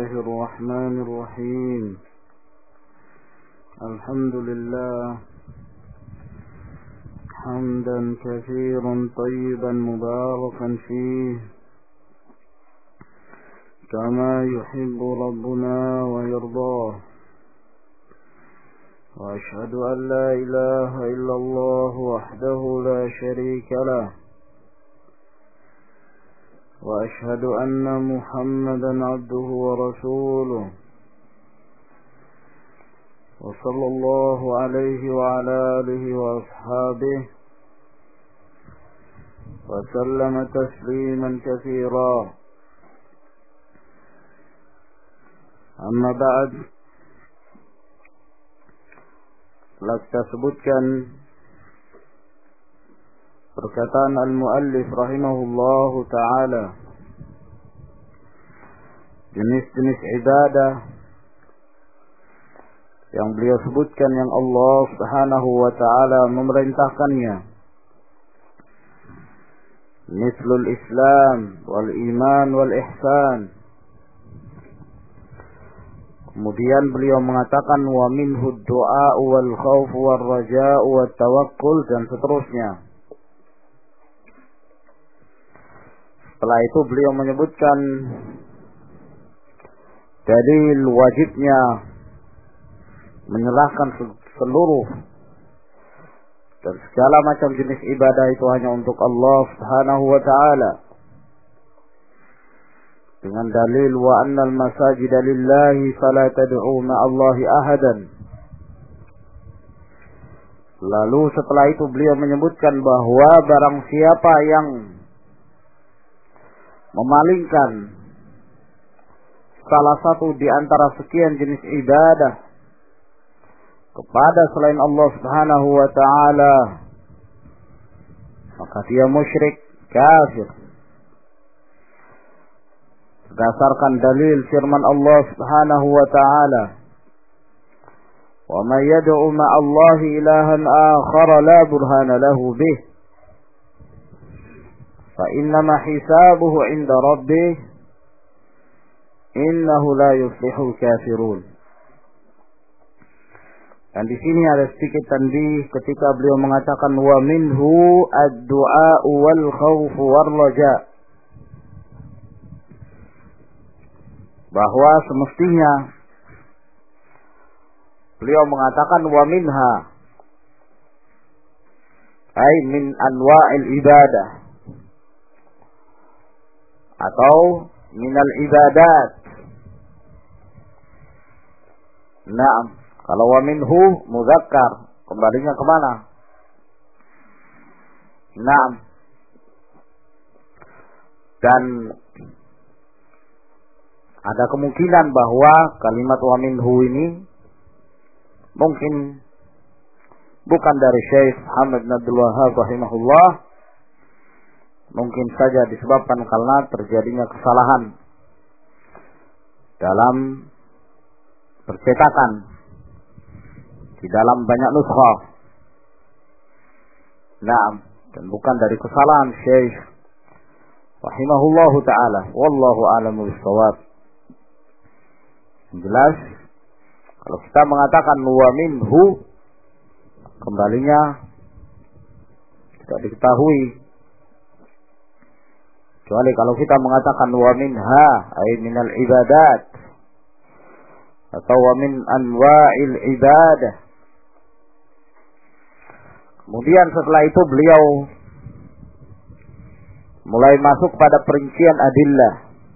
الله الرحمن الرحيم. الحمد لله حمدا كثيرا طيبا مباركا فيه كما يحب ربنا ويرضاه. وأشهد أن لا إله إلا الله وحده لا شريك له، وأشهد أن محمدا عبده ورسوله، وصلى الله عليه وعلى آله وأصحابه وسلم تسليما كثيرا. أما بعد، telah kita sebutkan perkataan al-muallif rahimahullahu ta'ala, jenis-jenis ibadah yang beliau sebutkan yang Allah subhanahu wa ta'ala memerintahkannya, mislul Islam wal iman wal ihsan. Kemudian beliau mengatakan wa minhu du'a wal khauf wal raja' wat tawakkul, dan seterusnya. Setelah itu beliau menyebutkan dalil wajibnya menyerahkan seluruh dan segala macam jenis ibadah itu hanya untuk Allah Subhanahu wa ta'ala, dengan dalil wa annal masajida lillahi fala tad'u ma'allahi ahadan. Lalu setelah itu beliau menyebutkan bahwa barang siapa yang memalingkan salah satu di antara sekian jenis ibadah kepada selain Allah Subhanahu wa ta'ala, maka dia musyrik, kafir, berdasarkan dalil firman Allah Subhanahu wa ta'ala, wa may yad'u ma'allahi ilahan akhara la burhana lahu bih fa innama hisabuhu 'inda rabbih innahu la yuflihul kafirun. Dan di sini ada sedikit tanbih ketika beliau mengatakan wa minhu ad-du'a wal khauf war raja', bahwa semestinya beliau mengatakan wa minha ay min anwa'il ibadah atau minal ibadat. Naam, kalau wa minhu muzakkar, kembalinya kemana? Naam. Dan ada kemungkinan bahwa kalimat wa minhu ini mungkin bukan dari Syekh Muhammad bin Abdul Wahhab rahimahullah, mungkin saja disebabkan karena terjadinya kesalahan dalam percetakan di dalam banyak nuskhah. Naam, dan bukan dari kesalahan Syekh rahimahullahu ta'ala. Wallahu a'lamu bis-shawab. Jelas, kalau kita mengatakan wa minhu, kembalinya tidak diketahui. Kecuali kalau kita mengatakan wa minha, ay minal ibadat, atau wa min anwa'il ibadah. Kemudian setelah itu beliau mulai masuk pada perincian adillah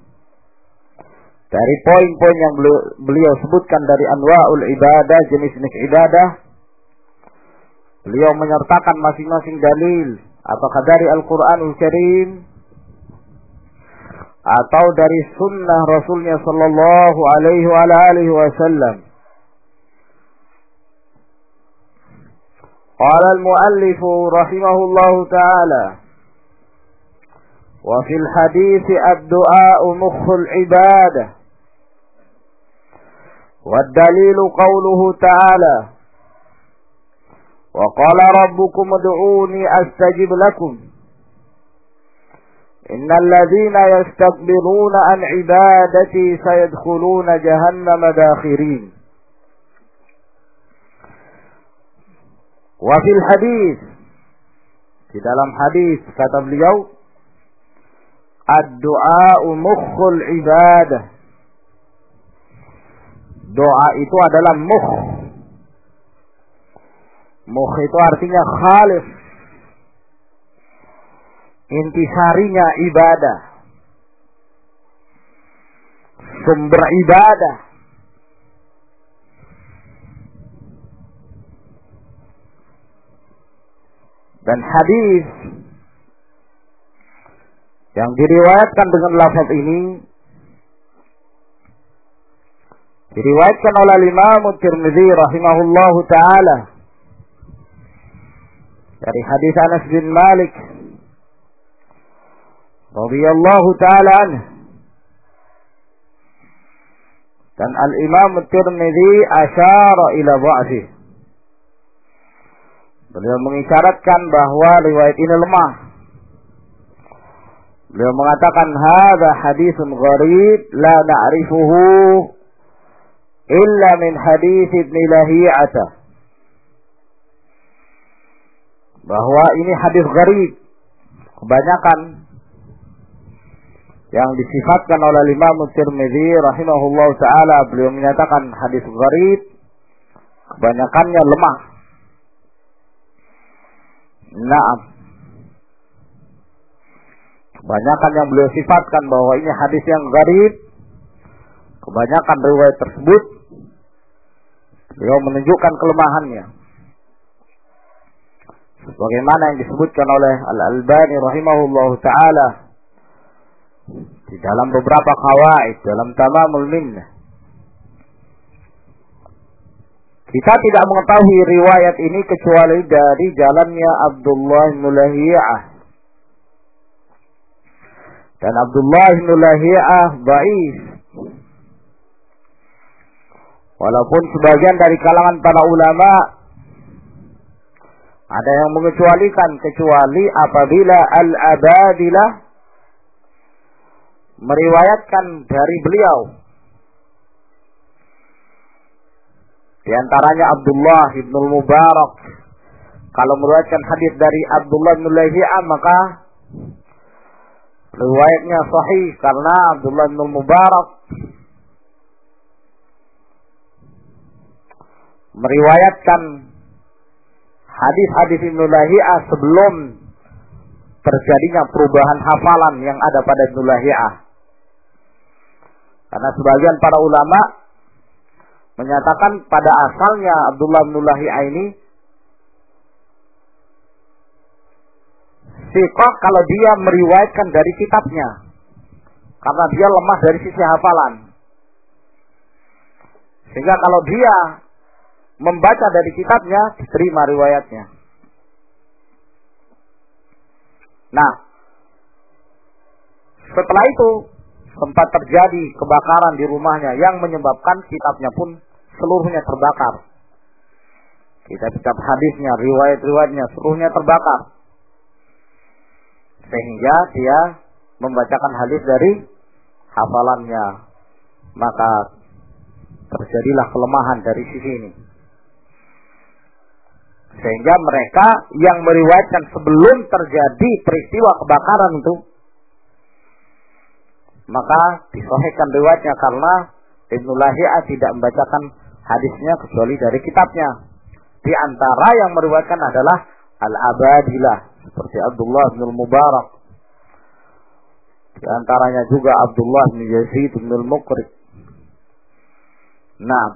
dari poin-poin yang beliau sebutkan dari anwa'ul ibadah, jenis-jenis ibadah. Beliau menyertakan masing-masing dalil, apakah dari Al-Quranul Karim atau dari sunnah Rasulnya sallallahu alaihi wa alihi wasallam. Qala al-muallif rahimahullahu ta'ala wa fil hadits ad-du'a mukhul ibadah wad dalil qawluhu ta'ala wa qala rabbukum ud'uni astajib lakum innal ladzina yastakbiruna an ibadati sayadkhuluna jahannam dakhirin. Wa fil hadis, di dalam hadis kata beliau, ad-du'a'u mukhul ibadah. Doa itu adalah mukh. Mukh itu artinya khalis, intisarinya ibadah, sumber ibadah. Dan hadis yang diriwayatkan dengan lafaz ini diriwayatkan oleh Imam Tirmidzi rahimahullahu taala dari hadis Anas bin Malik radhiyallahu taala anhu. Dan Al-Imam Tirmidzi asyara ila dha'fi. Beliau mengisyaratkan bahwa riwayat ini lemah. Beliau mengatakan hadza haditsun gharib la na'rifuhu illa min hadits Ibn Lahiya'ah. Bahwa ini hadis gharib. Kebanyakan yang disifatkan oleh Imam Tirmidzi rahimahullah ta'ala, beliau menyatakan hadis gharib, kebanyakannya lemah. Naam. Kebanyakan yang beliau sifatkan bahwa ini hadis yang gharib, kebanyakan riwayat tersebut beliau menunjukkan kelemahannya. Sebagaimana yang disebutkan oleh Al-Albani rahimahullah ta'ala di dalam beberapa qawaid dalam Tamamul Minnah. Kita tidak mengetahui riwayat ini kecuali dari jalannya Abdullah bin Lahiya'ah. Dan Abdullah bin Lahiya'ah dhaif. Walaupun sebagian dari kalangan para ulama ada yang mengecualikan, kecuali apabila Al-Abadilah meriwayatkan dari beliau. Di antaranya Abdullah bin Mubarak. Kalau meriwayatkan hadis dari Abdullah bin Lahiya'ah, maka riwayatnya sahih karena Abdullah bin Mubarak meriwayatkan hadis-hadis Ibnu Lahiya'ah sebelum terjadinya perubahan hafalan yang ada pada Ibnu Lahiya'ah. Karena sebagian para ulama menyatakan pada asalnya Abdullah bin Lahiya'ah ini siqah kalau dia meriwayatkan dari kitabnya, karena dia lemah dari sisi hafalan. Sehingga kalau dia membaca dari kitabnya, diterima riwayatnya. Nah, setelah itu sempat terjadi kebakaran di rumahnya yang menyebabkan kitabnya pun seluruhnya terbakar. Kitab-kitab hadisnya, riwayat-riwayatnya seluruhnya terbakar. Sehingga dia membacakan hadis dari hafalannya. Maka terjadilah kelemahan dari sisi ini. Sehingga mereka yang meriwayatkan sebelum terjadi peristiwa kebakaran itu, maka disahihkan riwayatnya karena Ibnu Lahiya'ah tidak membacakan hadisnya kecuali dari kitabnya. Di antara yang meriwayatkan adalah Al-Abadilah seperti Abdullah bin Mubarak. Di antaranya juga Abdullah bin Yazid bin Al-Muqri. Nah,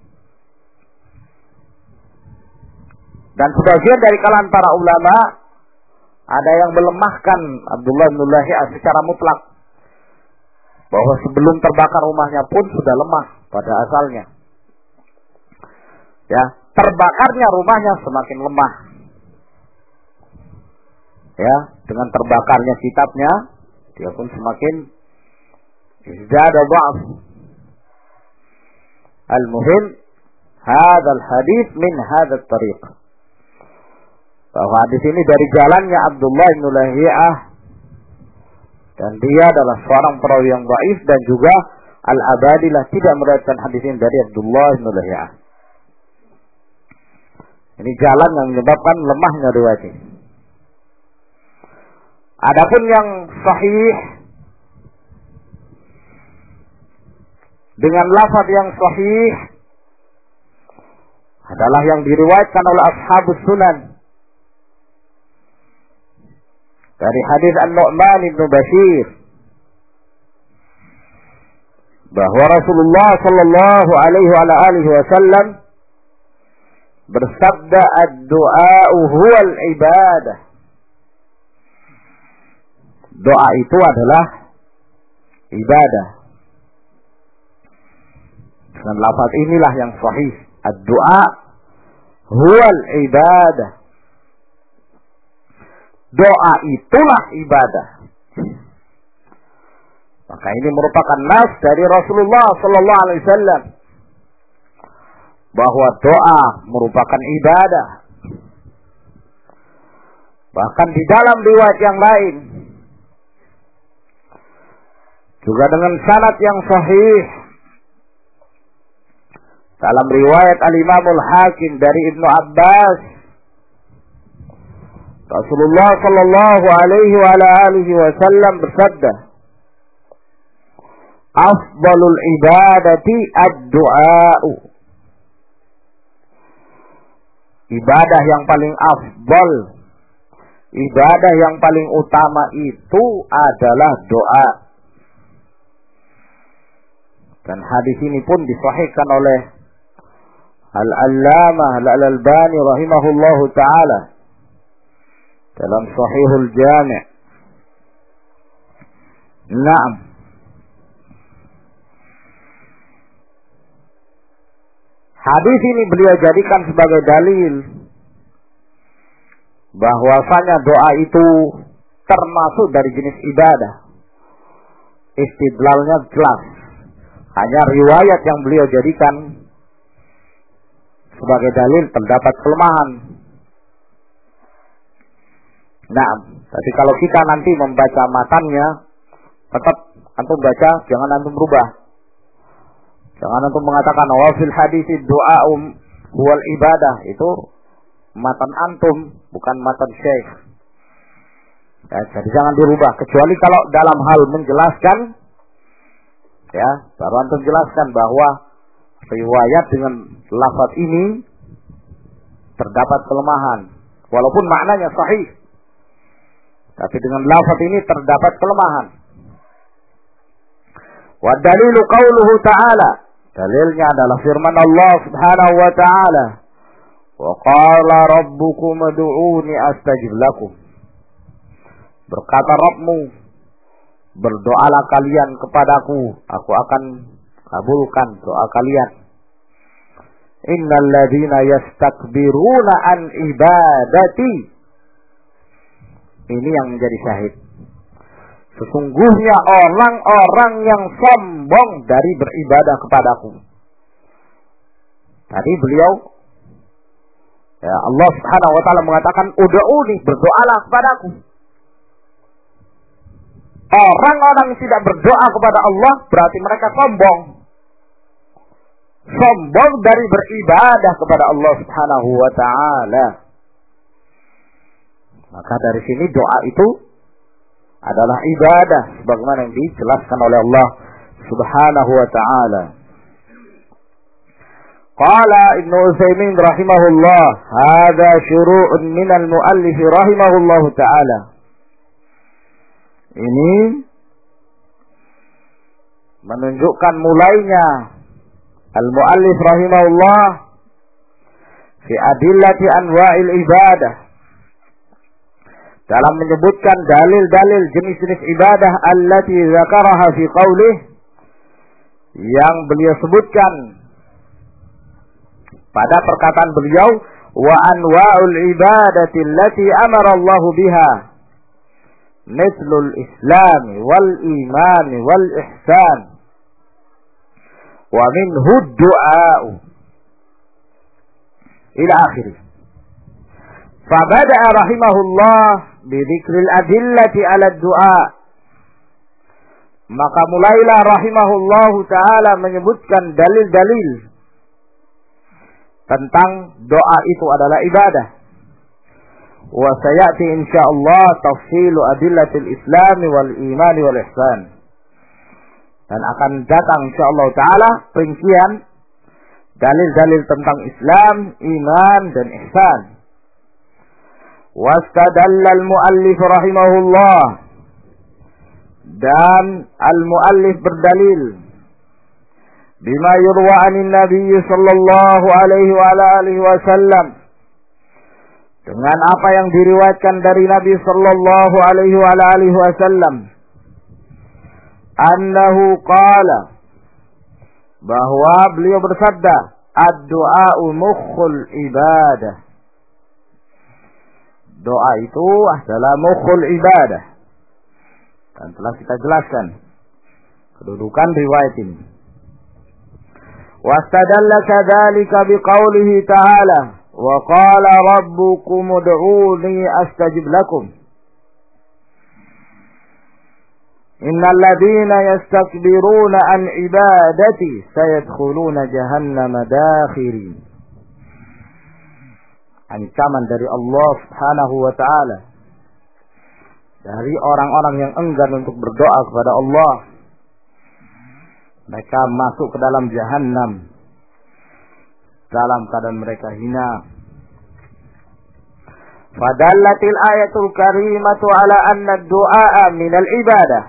dan sebagian dari kalangan para ulama ada yang melemahkan Abdullah bin Lahiya'ah secara mutlak, bahwa sebelum terbakar rumahnya pun sudah lemah pada asalnya. Ya, terbakarnya rumahnya semakin lemah. Ya, dengan terbakarnya kitabnya, dia pun semakin izdada dha'f. Al-muhim, hadzal hadis min hadzal tariq. Bahwa hadis ini dari jalannya Abdullah bin Lahiya'ah Dan dia adalah seorang perawi yang dhaif, dan juga Al-Abadilah tidak meriwayatkan hadis ini dari Abdullah bin Lahiyah. Ini jalan yang menyebabkan lemahnya riwayat ini. Adapun yang sahih dengan lafaz yang sahih adalah yang diriwayatkan oleh ashabus sunan dari hadis An-Nu'man bin Bashir bahwa Rasulullah sallallahu alaihi wasallam bersabda, "Ad-du'a'u huwal ibadah." Doa itu adalah ibadah. Dengan lafaz inilah yang sahih. Ad-du'a huwal ibadah. Doa itulah ibadah. Maka ini merupakan nas dari Rasulullah sallallahu alaihi wasallam bahwa doa merupakan ibadah. Bahkan di dalam riwayat yang lain juga dengan sanad yang sahih dalam riwayat Al-Imam Al-Hakim dari Ibnu Abbas, Rasulullah sallallahu alaihi wa alihi wasallam bersabda, "Afdalul ibadati ad-du'a'u." Ibadah yang paling afdal, ibadah yang paling utama itu adalah doa. Dan hadis ini pun disahihkan oleh Al-Allamah Al-Albani rahimahullahu ta'ala dalam Sahihul Jami'. Naam. Hadis ini beliau jadikan sebagai dalil bahwasanya doa itu termasuk dari jenis ibadah. Istidlalnya jelas. Hanya riwayat yang beliau jadikan sebagai dalil terdapat kelemahan. Nah, tapi kalau kita nanti membaca matannya, tetap antum baca, jangan antum berubah. Jangan antum mengatakan wa fil hadis doa huwal ibadah, itu matan antum, bukan matan syekh. Ya, jadi jangan dirubah, kecuali kalau dalam hal menjelaskan, ya, baru antum jelaskan bahwa riwayat dengan lafaz ini terdapat kelemahan, walaupun maknanya sahih, tapi dengan lafaz ini terdapat kelemahan. Wa dalilu qauluhu ta'ala, dalilnya adalah firman Allah Subhanahu wa ta'ala, wa qala rabbukum ud'uuni astajib lakum. Berkata Rabbmu, berdoalah kalian kepadaku, aku akan kabulkan doa kalian. Innal ladzina yastakbiruna an ibadati. Ini yang menjadi syahid. Sesungguhnya orang-orang yang sombong dari beribadah kepadaku. Tadi beliau, ya, Allah Subhanahu wa ta'ala mengatakan ud'uuni, berdoalah kepadaku. Orang-orang yang tidak berdoa kepada Allah berarti mereka sombong. Sombong dari beribadah kepada Allah Subhanahu wa ta'ala. Maka dari sini doa itu adalah ibadah sebagaimana yang dijelaskan oleh Allah Subhanahu wa ta'ala. Qala Ibnu Utsaimin rahimahullah, hadza syuru'un minal muallif rahimahullahu ta'ala. Ini menunjukkan mulainya al-muallif rahimahullah fi adillati anwa'il ibadah, dalam menyebutkan dalil-dalil jenis-jenis ibadah allati zakaraha fi qaulih, yang beliau sebutkan pada perkataan beliau, wa anwa'ul ibadati allati amara Allah biha mithlul islam wal iman wal ihsan wa minhu ad-du'a ila akhirih. Fabada'a rahimahullah bidzikril adillati 'ala ad-du'a. Maka mulailah rahimahullahu ta'ala menyebutkan dalil-dalil tentang doa itu adalah ibadah. Wa sayati insyaallah tafsilu adillatil Islam wal iman wal ihsan. Dan akan datang insyaallah ta'ala perincian dalil-dalil tentang Islam, iman dan ihsan. Wastadalla al-muallif rahimahullah, dan al-muallif berdalil bima yurwa anin nabiy sallallahu alaihi wa alihi wasallam, dengan apa yang diriwayatkan dari Nabi sallallahu alaihi wa alihi wasallam, annahu qala, bahwa beliau bersabda, ad-du'a'u mukhul ibadah. Doa itu adalah mukhul ibadah. Dan telah kita jelaskan kedudukan riwayat ini. Wastadalla kadzalika biqaulihi ta'ala, wa qala rabbukum ud'uni astajib lakum. Innal ladzina yastakbiruna an ibadati sayadkhuluna jahannama dakhirin. Ancaman dari Allah Subhanahu wa ta'ala dari orang-orang yang enggan untuk berdoa kepada Allah. Mereka masuk ke dalam jahannam dalam keadaan mereka hina. Fadallatil ayatul karimatu ala anna ad-du'a minal ibadah.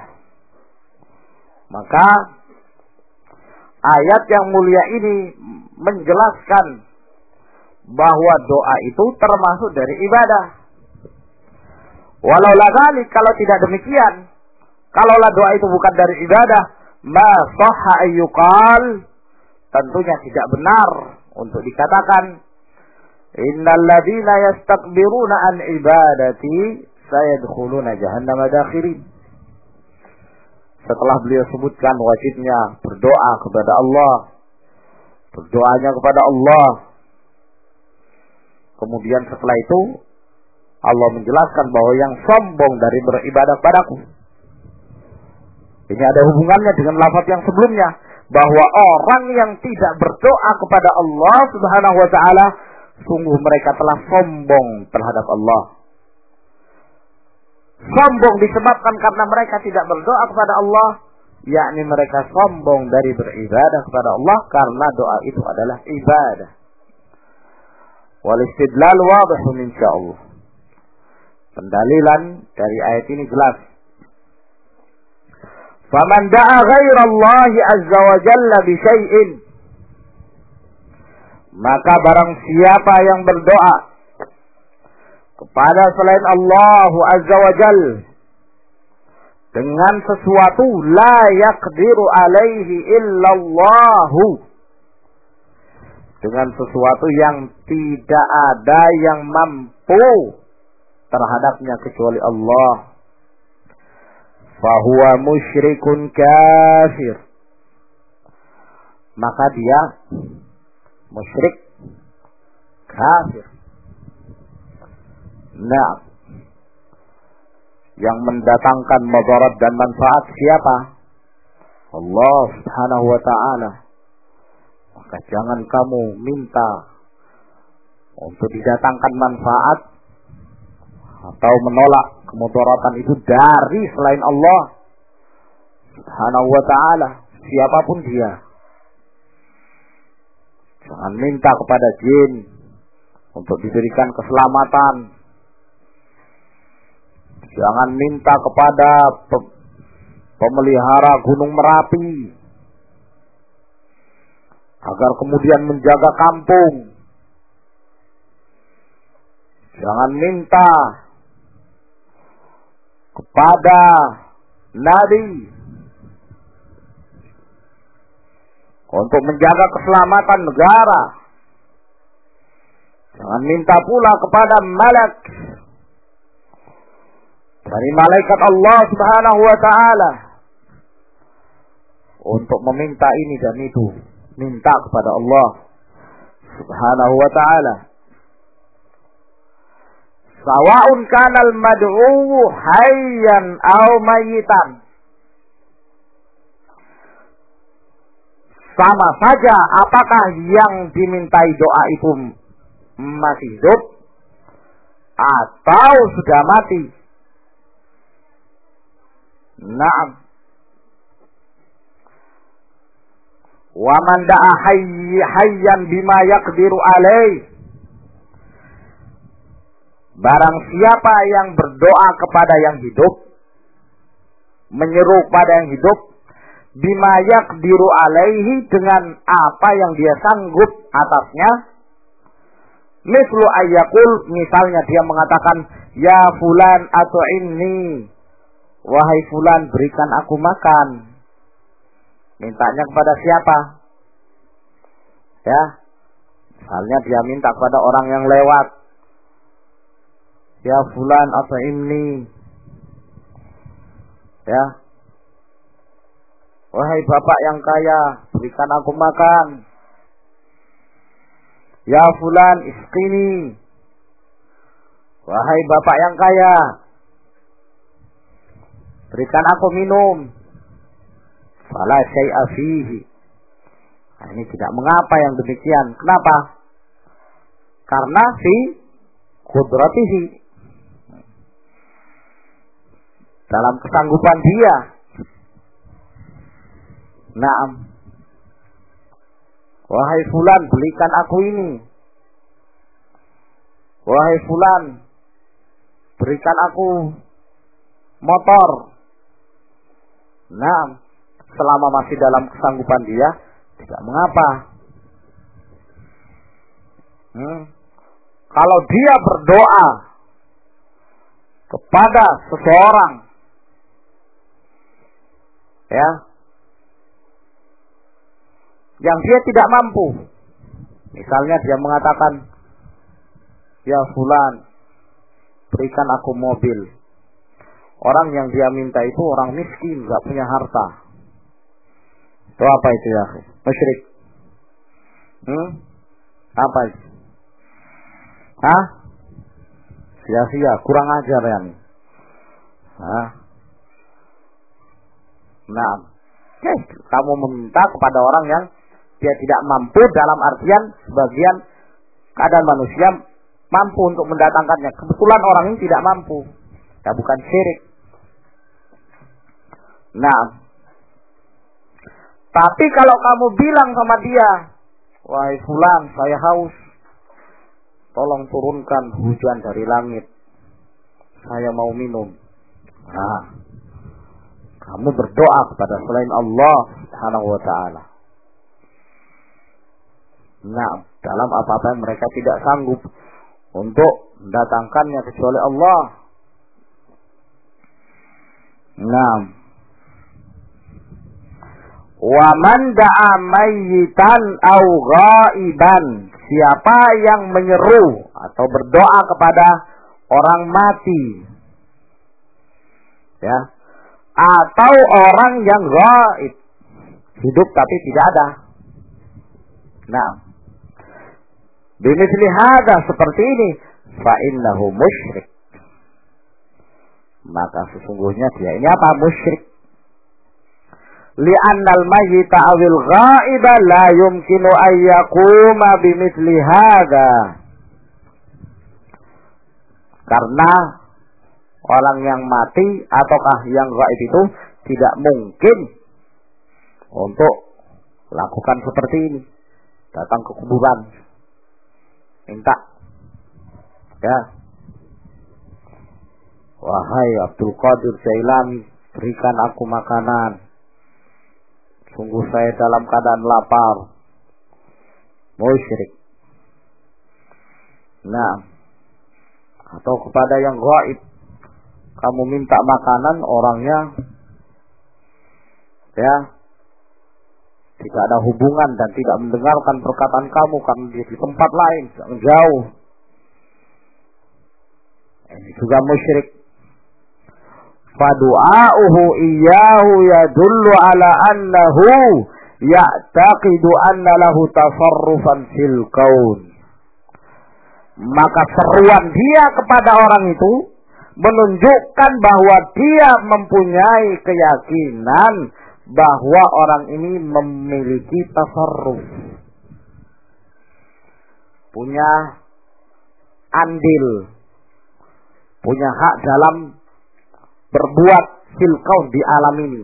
Maka ayat yang mulia ini menjelaskan bahwa doa itu termasuk dari ibadah. Walau ladzalik, kalau tidak demikian, kalaulah doa itu bukan dari ibadah, ma sahha ayyuqal, tentunya tidak benar untuk dikatakan innal ladzina yastakbiruna an ibadati sayadkhuluna jahannama dakhirin. Setelah beliau sebutkan wajibnya berdoa kepada Allah, berdoanya kepada Allah, kemudian setelah itu Allah menjelaskan bahwa yang sombong dari beribadah padaku. Ini ada hubungannya dengan lafaz yang sebelumnya, bahwa orang yang tidak berdoa kepada Allah Subhanahu wa ta'ala, sungguh mereka telah sombong terhadap Allah. Sombong disebabkan karena mereka tidak berdoa kepada Allah, yakni mereka sombong dari beribadah kepada Allah, karena doa itu adalah ibadah. Wal istidlal wadihun insyaallah. Pendalilan dari ayat ini jelas. Faman da'a ghairallahi azza wa jalla bi syai'in, maka barang siapa yang berdoa kepada selain Allah azza wa jalla dengan sesuatu la yaqdiru alaihi illallahu, dengan sesuatu yang tidak ada yang mampu terhadapnya kecuali Allah, fahuwa musyrikun kafir, maka dia musyrik kafir. Nah, yang mendatangkan madarat dan manfaat siapa? Allah Subhanahu wa ta'ala. Maka jangan kamu minta untuk didatangkan manfaat atau menolak kemudaratan itu dari selain Allah Subhanahu wa ta'ala, siapapun dia. Jangan minta kepada jin untuk diberikan keselamatan. Jangan minta kepada pemelihara Gunung Merapi agar kemudian menjaga kampung. Jangan minta kepada Nabi untuk menjaga keselamatan negara. Jangan minta pula kepada malak dari malaikat Allah Subhanahu wa ta'ala untuk meminta ini dan itu. Minta kepada Allah Subhanahu wa ta'ala. Sawa'un kanal mad'u hayyan aw mayyitan. sama saja apakah yang dimintai doa itu masih hidup atau sudah mati. Naam. Wa man da'a hayyan bima yaqdiru alaih. Barang siapa yang berdoa kepada yang hidup, menyeru pada yang hidup, bima yaqdiru alaihi, dengan apa yang dia sanggup atasnya, mislu ayyakul, misalnya dia mengatakan, ya fulan atu'inni, wahai fulan berikan aku makan. Mintanya kepada siapa? Ya, misalnya dia minta kepada orang yang lewat, ya fulan atu'inni, ya, wahai bapak yang kaya berikan aku makan. Ya fulan isqini, wahai bapak yang kaya berikan aku minum. Fala syai'a fihi. Nah, ini tidak mengapa yang demikian. Kenapa? Karena fi qudratihi, dalam kesanggupan dia. Naam. Wahai fulan belikan aku ini. Wahai fulan berikan aku motor. Naam. Selama masih dalam kesanggupan dia, tidak mengapa. Kalau dia berdoa kepada seseorang, ya, yang dia tidak mampu, misalnya dia mengatakan, ya fulan berikan aku mobil. Orang yang dia minta itu orang miskin, gak punya harta. Itu apa itu ya? Musyrik. Apa itu? Hah? Sia-sia, kurang ajar ya nih. Nah, kamu meminta kepada orang yang dia tidak mampu, dalam artian sebagian keadaan manusia mampu untuk mendatangkannya. Kebetulan orang ini tidak mampu. Ya bukan syirik. Nah, tapi kalau kamu bilang sama dia, wahai fulan, saya haus, tolong turunkan hujan dari langit, saya mau minum. Nah, kamu berdoa kepada selain Allah Subhanahu wa ta'ala. Nah, dalam apa-apa yang mereka tidak sanggup untuk mendatangkannya kecuali Allah. Nah, wa man da'a mayyitan au ghaiban, siapa yang menyeru atau berdoa kepada orang mati, ya, atau orang yang ghaib, hidup tapi tidak ada. Nah, bimithli hadza, seperti ini, fa innahu musyrik, maka sesungguhnya dia ini apa? Musyrik. Li'annal mayyita awil ghaiba la yumkinu an yaquma bimithli hadza. Karena orang yang mati ataukah yang gaib itu tidak mungkin untuk lakukan seperti ini. Datang ke kuburan, minta, ya, wahai Abdul Qadir Jailani berikan aku makanan, sungguh saya dalam keadaan lapar. Musyrik. Nah, atau kepada yang gaib kamu minta makanan, orangnya, ya, tidak ada hubungan dan tidak mendengarkan perkataan kamu karena dia di tempat lain yang jauh. Ini juga musyrik. Fadu'a'uhu iyyahu yadullu ala annahu ya'taqidu anna lahu tasarrufan fil kaun. Maka seruan dia kepada orang itu menunjukkan bahwa dia mempunyai keyakinan bahwa orang ini memiliki tasarruf, punya andil, punya hak dalam berbuat fil kaun di alam ini.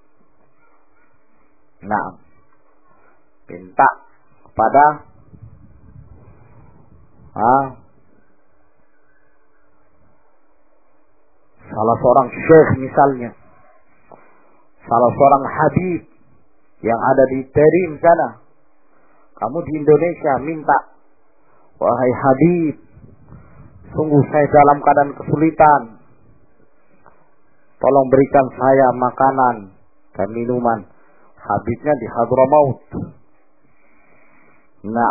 Nah, minta kepada salah seorang syekh misalnya, salah seorang habib yang ada di Terim sana. Kamu di Indonesia minta, wahai habib, sungguh saya dalam keadaan kesulitan, tolong berikan saya makanan dan minuman. Habibnya di Hadramaut. Nah,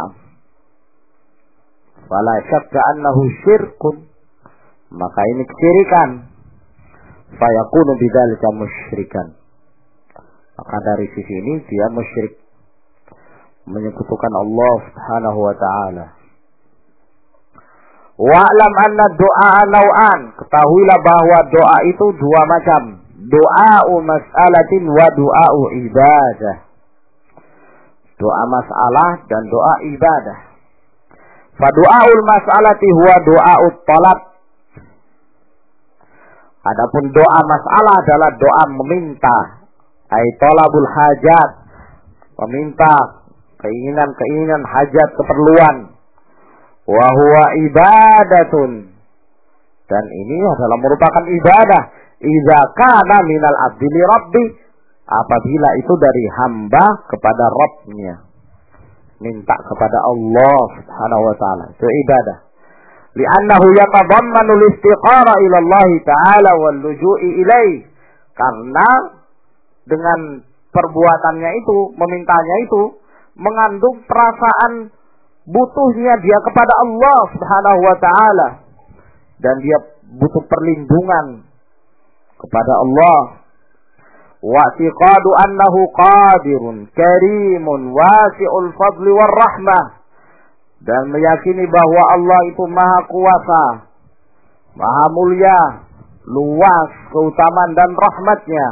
fala syakka annahu syirkun, maka ini kesyirikan. Fayakunu bidzalika musyrikan, maka dari sisi ini dia musyrik, menyekutukan Allah Subhanahu wa taala. Wa'lam anna doa nau'an, ketahuilah bahwa doa itu dua macam, doa mas'alatin wa doa ibadah. Doa masalah dan doa ibadah. Fa doaul mas'alati huwa doaut talab. Adapun doa masalah adalah doa meminta, ai talabul hajat, meminta keinginan-keinginan, hajat, keperluan. Wa huwa ibadatun, dan ini adalah merupakan ibadah. Idza kana minal abdi li rabbi, apabila itu dari hamba kepada Rabbnya, minta kepada Allah Subhanahu wa taala, itu ibadah. Li'annahu yatadammanu al-istiqara ila Allah taala wal luju'i ilaih, karena dengan perbuatannya itu, memintanya itu mengandung perasaan butuhnya dia kepada Allah Subhanahu wa taala, dan dia butuh perlindungan kepada Allah. Wa i'tiqadu annahu qadirun karimun wasi'ul fadli war rahmah, dan meyakini bahwa Allah itu maha kuasa, maha mulia, luas keutamaan dan rahmatnya.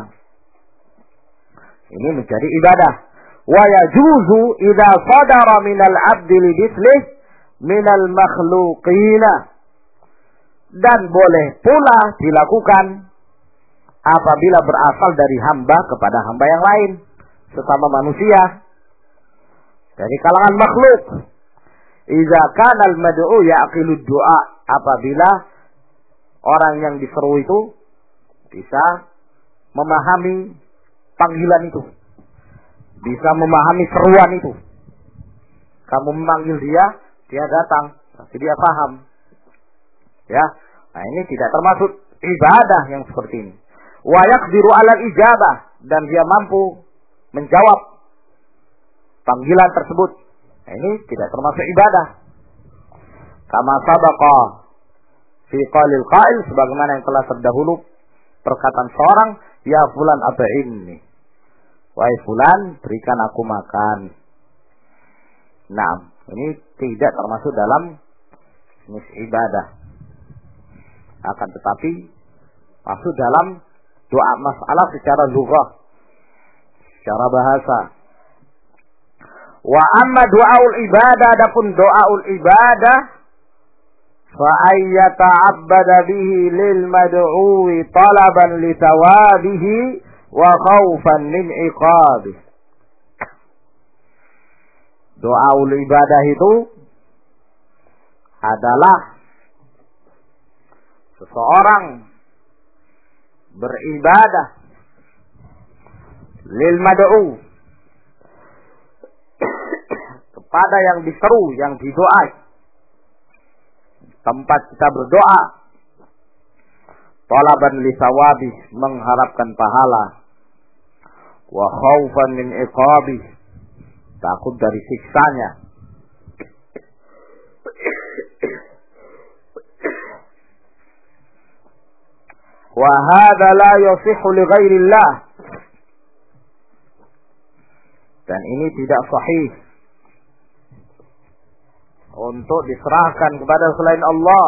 Ini menjadi ibadah. Wa yajuzu idza sadara minal abdi li mithlih minal makhluqina, dan boleh pula dilakukan apabila berasal dari hamba kepada hamba yang lain, sesama manusia, dari kalangan makhluk. Idza kana al-mad'u yaqilu du'a, apabila orang yang diseru itu bisa memahami panggilan itu, bisa memahami seruan itu. Kamu memanggil dia, dia datang, pasti dia paham. Ya, nah ini tidak termasuk ibadah yang seperti ini. Wa yaqdiru 'alal ijabah, dan dia mampu menjawab panggilan tersebut. Nah, ini tidak termasuk ibadah. Kama sabaqa fi qalil qail, sebagaimana yang telah terdahulu perkataan seorang, ya fulan at'imni, wahai fulan berikan aku makan. Nah, ini tidak termasuk dalam jenis ibadah, akan tetapi masuk dalam doa masalah secara lughah, secara bahasa. Wa amma du'aul ibadah, adapun doaul ibadah, fa ayyata'abbada bihi lil mad'uwi talaban li thawabihi wa khaufan min iqabih. Doaul ibadah itu adalah seseorang beribadah lil mad'u, kepada yang diseru, yang didoai. Tempat kita berdoa, talaban li thawabi, mengharapkan pahala, wa khaufan min iqabi, takut dari siksanya. Wa hadza la yasihhu li ghairillah, dan ini tidak sahih untuk diserahkan kepada selain Allah.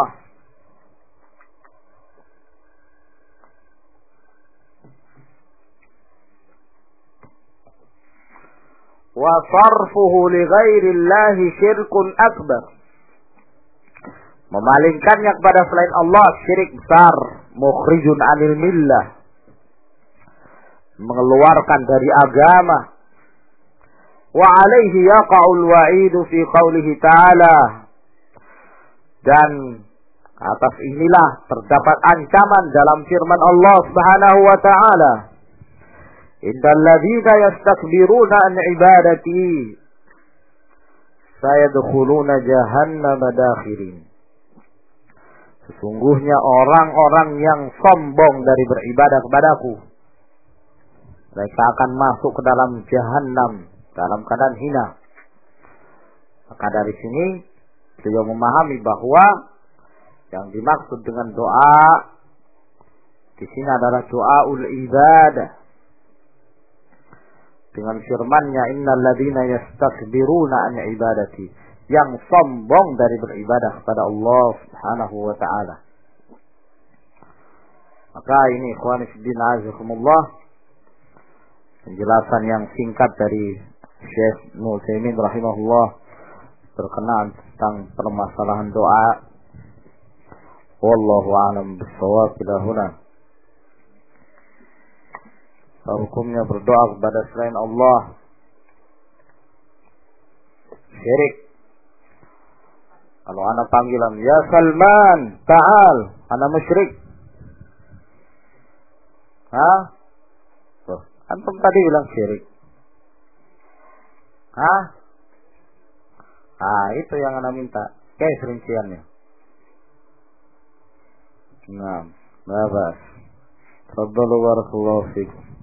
wa sarfuhu li ghairillahi syirkun akbar. Memalingkannya kepada selain Allah syirik besar, mukhrijun 'anil millah, mengeluarkan dari agama. Wa 'alaihi yaqa'ul wa'idu fi qoulihi ta'ala, dan atas inilah terdapat ancaman dalam firman Allah Subhanahu wa taala, innal ladzina yastakbiruna an ibadati sayadkhuluna jahannama dakhirin. Sesungguhnya orang-orang yang sombong dari beribadah kepadaku, mereka akan masuk ke dalam jahanam dalam keadaan hina. Maka dari sini beliau memahami bahwa yang dimaksud dengan doa di sini adalah doaul ibadah. Dengan firman-Nya, innal ladzina yastakbiruna an ibadati, yang sombong dari beribadah kepada Allah Subhanahu wa taala. Maka ini ikhwan fillah azakumullah, penjelasan yang singkat dari Syekh Ibnu Utsaimin rahimahullah berkenaan tentang permasalahan doa. Wallahu a'lam bissawab. Ila huna. Hukumnya berdoa kepada selain Allah syirik. Kalau anak panggilan, ya Salman, ta'al, anak musyrik. Hah? Tuh, antum tadi bilang syirik. Hah? Ah, itu yang anak minta. Kayak rinciannya. Nah, babas. Fadlu barakallahu fikum.